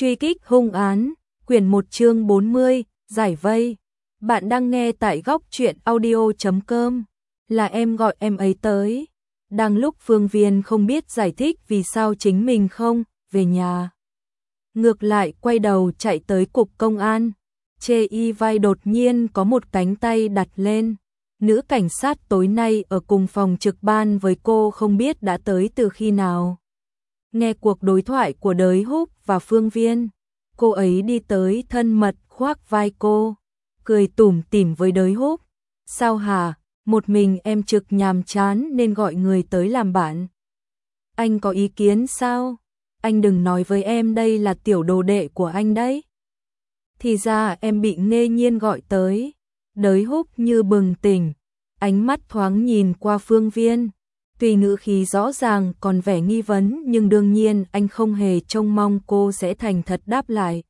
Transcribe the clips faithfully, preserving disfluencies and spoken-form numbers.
Truy kích hung án, quyển một chương bốn mươi, giải vây. Bạn đang nghe tại góc truyện audio chấm com. Là em gọi em ấy tới. Đang lúc Phương Viên không biết giải thích vì sao chính mình không về nhà. Ngược lại quay đầu chạy tới cục công an. Chê y vai đột nhiên có một cánh tay đặt lên. Nữ cảnh sát tối nay ở cùng phòng trực ban với cô không biết đã tới từ khi nào. Nghe cuộc đối thoại của Đới Húc và Phương Viên, cô ấy đi tới thân mật khoác vai cô, cười tủm tỉm với Đới Húc. Sao hả, một mình em trực nhàm chán nên gọi người tới làm bạn. Anh có ý kiến sao? Anh đừng nói với em đây là tiểu đồ đệ của anh đấy. Thì ra em bị Nghê Nhiên gọi tới. Đới Húc như bừng tỉnh, ánh mắt thoáng nhìn qua Phương Viên. Tuy ngữ khí rõ ràng còn vẻ nghi vấn nhưng đương nhiên anh không hề trông mong cô sẽ thành thật đáp lại.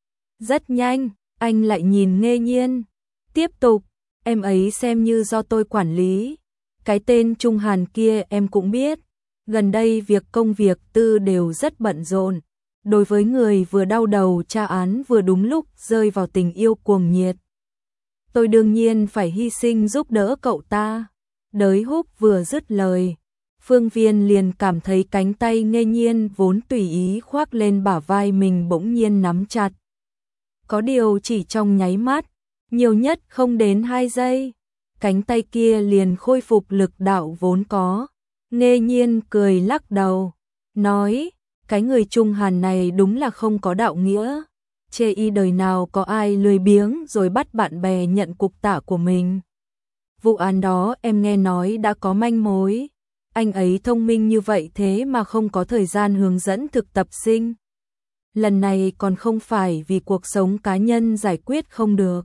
Rất nhanh, anh lại nhìn Nghê Nhiên. Tiếp tục, em ấy xem như do tôi quản lý. Cái tên Trung Hàn kia em cũng biết. Gần đây việc công việc tư đều rất bận rộn. Đối với người vừa đau đầu tra án vừa đúng lúc rơi vào tình yêu cuồng nhiệt. Tôi đương nhiên phải hy sinh giúp đỡ cậu ta. Đới Húc vừa dứt lời, Phương Viên liền cảm thấy cánh tay Nghê Nhiên vốn tùy ý khoác lên bả vai mình bỗng nhiên nắm chặt. Có điều chỉ trong nháy mắt, nhiều nhất không đến hai giây, cánh tay kia liền khôi phục lực đạo vốn có. Nghê Nhiên cười lắc đầu, nói, cái người Trung Hàn này đúng là không có đạo nghĩa. Chê y đời nào có ai lười biếng rồi bắt bạn bè nhận cục tạ của mình. Vụ án đó em nghe nói đã có manh mối. Anh ấy thông minh như vậy thế mà không có thời gian hướng dẫn thực tập sinh. Lần này còn không phải vì cuộc sống cá nhân giải quyết không được.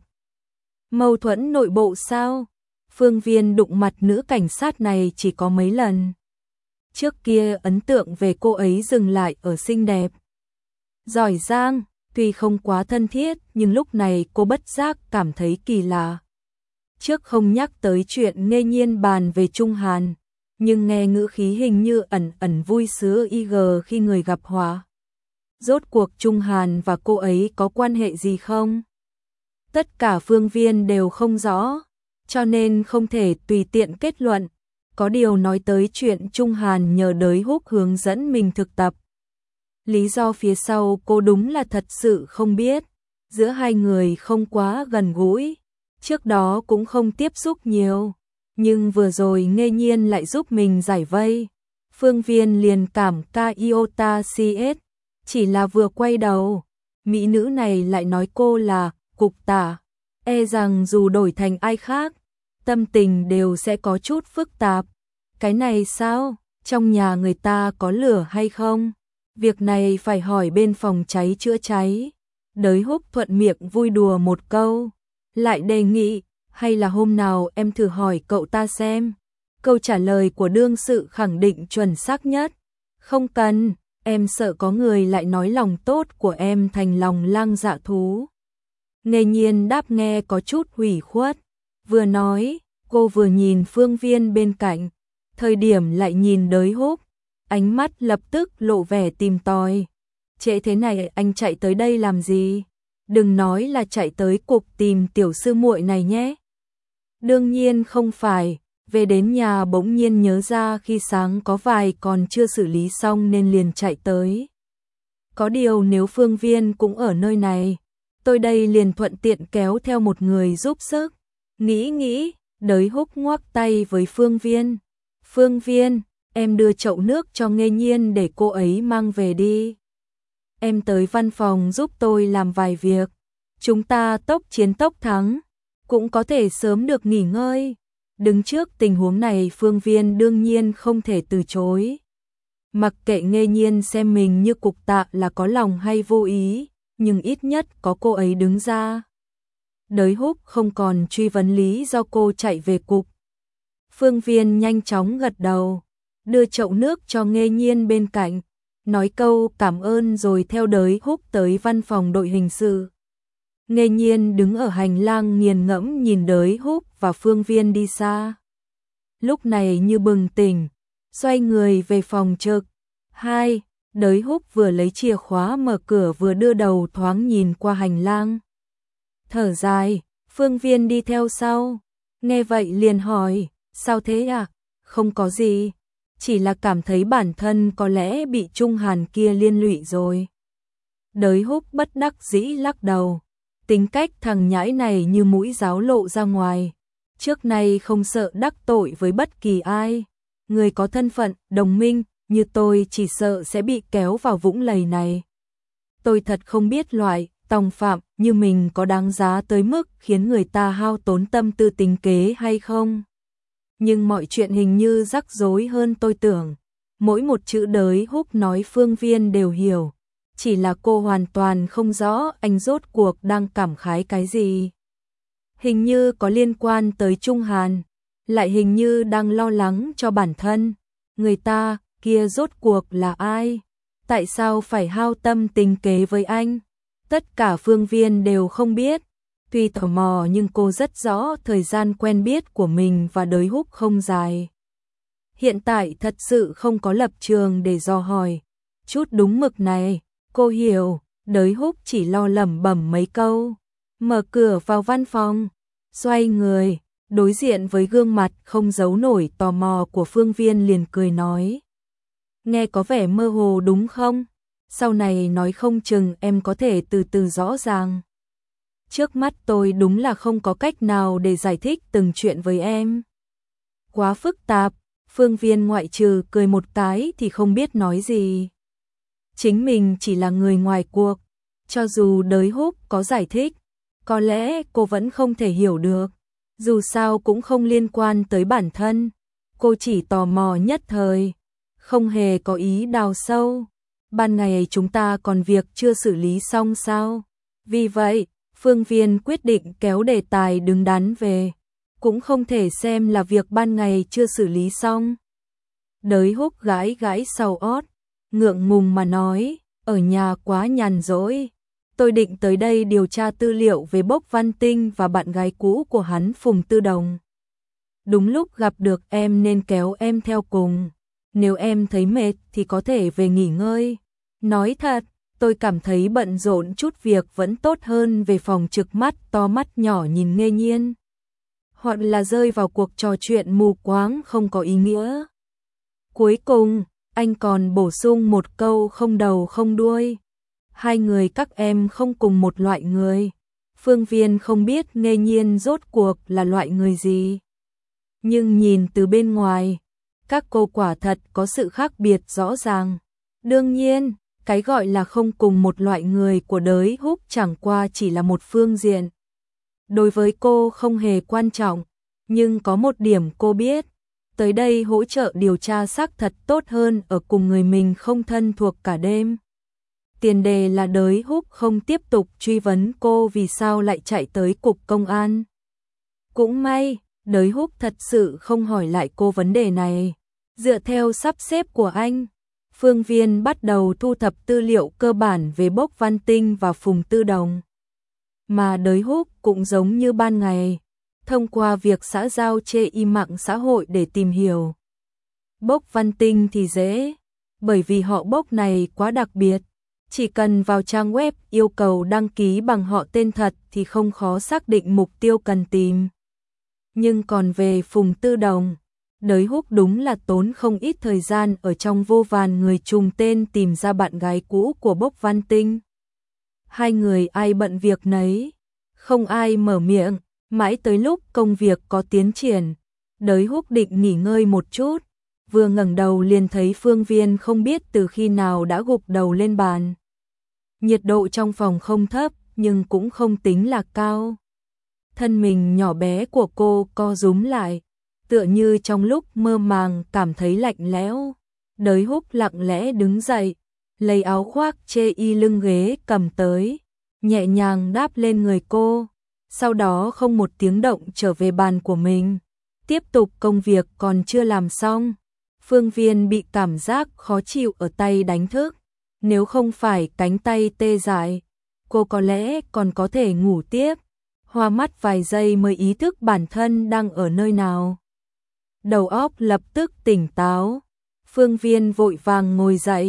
Mâu thuẫn nội bộ sao? Phương Viên đụng mặt nữ cảnh sát này chỉ có mấy lần. Trước kia ấn tượng về cô ấy dừng lại ở xinh đẹp, giỏi giang, tuy không quá thân thiết nhưng lúc này cô bất giác cảm thấy kỳ lạ. Trước không nhắc tới chuyện Nghê Nhiên bàn về Trung Hàn, nhưng nghe ngữ khí hình như ẩn ẩn vui sướng y gờ khi người gặp họa. Rốt cuộc Trung Hàn và cô ấy có quan hệ gì không? Tất cả Phương Viên đều không rõ, cho nên không thể tùy tiện kết luận. Có điều nói tới chuyện Trung Hàn nhờ Đới Húc hướng dẫn mình thực tập. Lý do phía sau cô đúng là thật sự không biết. Giữa hai người không quá gần gũi, trước đó cũng không tiếp xúc nhiều. Nhưng vừa rồi Nghê Nhiên lại giúp mình giải vây. Phương Viên liền cảm ca iota cs. Chỉ là vừa quay đầu, mỹ nữ này lại nói cô là cục tả. E rằng dù đổi thành ai khác, tâm tình đều sẽ có chút phức tạp. Cái này sao? Trong nhà người ta có lửa hay không? Việc này phải hỏi bên phòng cháy chữa cháy. Đới Húc thuận miệng vui đùa một câu, lại đề nghị, hay là hôm nào em thử hỏi cậu ta xem. Câu trả lời của đương sự khẳng định chuẩn xác nhất. Không cần, em sợ có người lại nói lòng tốt của em thành lòng lang dạ thú. Nghê Nhiên đáp nghe có chút hủy khuất. Vừa nói, cô vừa nhìn Phương Viên bên cạnh, thời điểm lại nhìn Đới Húc. Ánh mắt lập tức lộ vẻ tìm tòi. Trễ thế này anh chạy tới đây làm gì? Đừng nói là chạy tới cục tìm tiểu sư muội này nhé. Đương nhiên không phải, về đến nhà bỗng nhiên nhớ ra khi sáng có vài còn chưa xử lý xong nên liền chạy tới. Có điều nếu Phương Viên cũng ở nơi này, tôi đây liền thuận tiện kéo theo một người giúp sức. Nghĩ nghĩ, Đới Húc ngoắc tay với Phương Viên. Phương Viên, em đưa chậu nước cho Nghê Nhiên để cô ấy mang về đi. Em tới văn phòng giúp tôi làm vài việc. Chúng ta tốc chiến tốc thắng, cũng có thể sớm được nghỉ ngơi. Đứng trước tình huống này Phương Viên đương nhiên không thể từ chối. Mặc kệ Nghê Nhiên xem mình như cục tạ là có lòng hay vô ý, nhưng ít nhất có cô ấy đứng ra. Đới Húc không còn truy vấn lý do cô chạy về cục. Phương Viên nhanh chóng gật đầu, đưa chậu nước cho Nghê Nhiên bên cạnh, nói câu cảm ơn rồi theo Đới Húc tới văn phòng đội hình sự. Nghê Nhiên đứng ở hành lang nghiền ngẫm nhìn Đới Húc và Phương Viên đi xa. Lúc này như bừng tỉnh, xoay người về phòng trực. Hai, Đới Húc vừa lấy chìa khóa mở cửa vừa đưa đầu thoáng nhìn qua hành lang. Thở dài, Phương Viên đi theo sau. Nghe vậy liền hỏi, sao thế à? Không có gì, chỉ là cảm thấy bản thân có lẽ bị Trung Hàn kia liên lụy rồi. Đới Húc bất đắc dĩ lắc đầu. Tính cách thằng nhãi này như mũi giáo lộ ra ngoài. Trước nay không sợ đắc tội với bất kỳ ai. Người có thân phận, đồng minh, như tôi chỉ sợ sẽ bị kéo vào vũng lầy này. Tôi thật không biết loại tòng phạm như mình có đáng giá tới mức khiến người ta hao tốn tâm tư tính kế hay không. Nhưng mọi chuyện hình như rắc rối hơn tôi tưởng. Mỗi một chữ Đới Húc nói Phương Viên đều hiểu. Chỉ là cô hoàn toàn không rõ anh rốt cuộc đang cảm khái cái gì. Hình như có liên quan tới Trung Hàn, lại hình như đang lo lắng cho bản thân. Người ta kia rốt cuộc là ai? Tại sao phải hao tâm tính kế với anh? Tất cả Phương Viên đều không biết. Tuy tò mò nhưng cô rất rõ thời gian quen biết của mình và Đới Húc không dài. Hiện tại thật sự không có lập trường để dò hỏi. Chút đúng mực này, cô hiểu. Đới Húc chỉ lo lẩm bẩm mấy câu. Mở cửa vào văn phòng, xoay người, đối diện với gương mặt không giấu nổi tò mò của Phương Viên liền cười nói. Nghe có vẻ mơ hồ đúng không? Sau này nói không chừng em có thể từ từ rõ ràng. Trước mắt tôi đúng là không có cách nào để giải thích từng chuyện với em. Quá phức tạp, Phương Viên ngoại trừ cười một cái thì không biết nói gì. Chính mình chỉ là người ngoài cuộc, cho dù Đới Húc có giải thích, có lẽ cô vẫn không thể hiểu được. Dù sao cũng không liên quan tới bản thân, cô chỉ tò mò nhất thời, không hề có ý đào sâu. Ban ngày chúng ta còn việc chưa xử lý xong sao? Vì vậy, Phương Viên quyết định kéo đề tài đứng đắn về, cũng không thể xem là việc ban ngày chưa xử lý xong. Đới Húc gãi gãi sau ót, ngượng ngùng mà nói, ở nhà quá nhàn rỗi. Tôi định tới đây điều tra tư liệu về Bốc Văn Tinh và bạn gái cũ của hắn Phùng Tư Đồng. Đúng lúc gặp được em nên kéo em theo cùng. Nếu em thấy mệt thì có thể về nghỉ ngơi. Nói thật, tôi cảm thấy bận rộn chút việc vẫn tốt hơn về phòng trực mắt to mắt nhỏ nhìn nghê nhiên. Hoặc là rơi vào cuộc trò chuyện mù quáng không có ý nghĩa. Cuối cùng, anh còn bổ sung một câu không đầu không đuôi. Hai người các em không cùng một loại người. Phương Viên không biết nghê nhiên rốt cuộc là loại người gì. Nhưng nhìn từ bên ngoài, các cô quả thật có sự khác biệt rõ ràng. Đương nhiên, cái gọi là không cùng một loại người của Đới Húc chẳng qua chỉ là một phương diện. Đối với cô không hề quan trọng, nhưng có một điểm cô biết. Tới đây hỗ trợ điều tra xác thật tốt hơn ở cùng người mình không thân thuộc cả đêm. Tiền đề là Đới Húc không tiếp tục truy vấn cô vì sao lại chạy tới cục công an. Cũng may, Đới Húc thật sự không hỏi lại cô vấn đề này. Dựa theo sắp xếp của anh, Phương Viên bắt đầu thu thập tư liệu cơ bản về Bốc Văn Tinh và Phùng Tư Đồng. Mà Đới Húc cũng giống như ban ngày, thông qua việc xã giao trên y mạng xã hội để tìm hiểu. Bốc Văn Tinh thì dễ, bởi vì họ Bốc này quá đặc biệt. Chỉ cần vào trang web yêu cầu đăng ký bằng họ tên thật thì không khó xác định mục tiêu cần tìm. Nhưng còn về Phùng Tư Đồng, Đới Húc đúng là tốn không ít thời gian ở trong vô vàn người trùng tên tìm ra bạn gái cũ của Bốc Văn Tinh. Hai người ai bận việc nấy, không ai mở miệng, mãi tới lúc công việc có tiến triển, Đới Húc định nghỉ ngơi một chút, vừa ngẩng đầu liền thấy Phương Viên không biết từ khi nào đã gục đầu lên bàn. Nhiệt độ trong phòng không thấp, nhưng cũng không tính là cao. Thân mình nhỏ bé của cô co rúm lại, tựa như trong lúc mơ màng cảm thấy lạnh lẽo. Đới Húc lặng lẽ đứng dậy, lấy áo khoác chê y lưng ghế cầm tới, nhẹ nhàng đáp lên người cô, sau đó không một tiếng động trở về bàn của mình, tiếp tục công việc còn chưa làm xong. Phương Viên bị cảm giác khó chịu ở tay đánh thức, nếu không phải cánh tay tê dại, cô có lẽ còn có thể ngủ tiếp. Hoa mắt vài giây mới ý thức bản thân đang ở nơi nào. Đầu óc lập tức tỉnh táo, Phương Viên vội vàng ngồi dậy,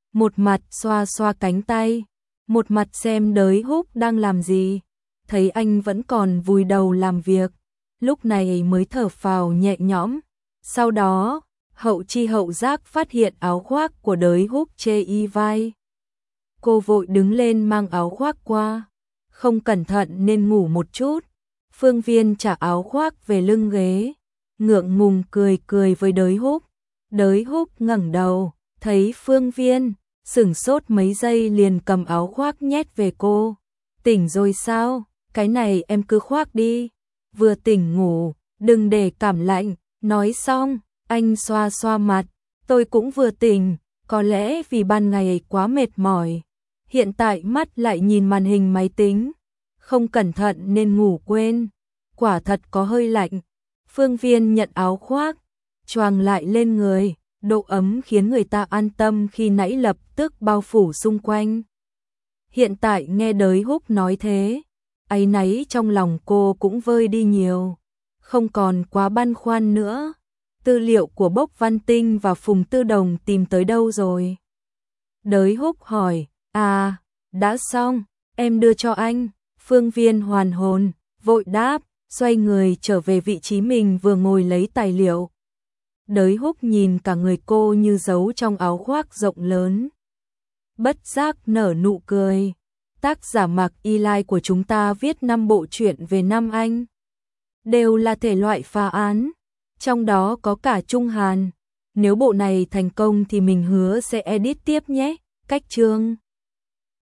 một mặt xoa xoa cánh tay, một mặt xem Đới Húc đang làm gì. Thấy anh vẫn còn vùi đầu làm việc, lúc này mới thở phào nhẹ nhõm. Sau đó, hậu chi hậu giác phát hiện áo khoác của Đới Húc chê y vai. Cô vội đứng lên mang áo khoác qua, không cẩn thận nên ngủ một chút. Phương Viên trả áo khoác về lưng ghế, ngượng ngùng cười cười với Đới Húc. Đới Húc ngẩng đầu, thấy Phương Viên, sửng sốt mấy giây liền cầm áo khoác nhét về cô. Tỉnh rồi sao? Cái này em cứ khoác đi. Vừa tỉnh ngủ, đừng để cảm lạnh. Nói xong, anh xoa xoa mặt. Tôi cũng vừa tỉnh, có lẽ vì ban ngày quá mệt mỏi. Hiện tại mắt lại nhìn màn hình máy tính. Không cẩn thận nên ngủ quên. Quả thật có hơi lạnh. Phương Viên nhận áo khoác, choàng lại lên người. Độ ấm khiến người ta an tâm khi nãy lập tức bao phủ xung quanh. Hiện tại nghe Đới Húc nói thế, áy náy trong lòng cô cũng vơi đi nhiều, không còn quá băn khoăn nữa. Tư liệu của Bốc Văn Tinh và Phùng Tư Đồng tìm tới đâu rồi? Đới Húc hỏi. À, đã xong, em đưa cho anh. Phương Viên hoàn hồn, vội đáp, xoay người trở về vị trí mình vừa ngồi lấy tài liệu. Đới Húc nhìn cả người cô như giấu trong áo khoác rộng lớn. Bất giác nở nụ cười. Tác giả Mạc Y Lai của chúng ta viết năm bộ truyện về Nam Anh. Đều là thể loại phá án, trong đó có cả Trung Hàn. Nếu bộ này thành công thì mình hứa sẽ edit tiếp nhé. Cách chương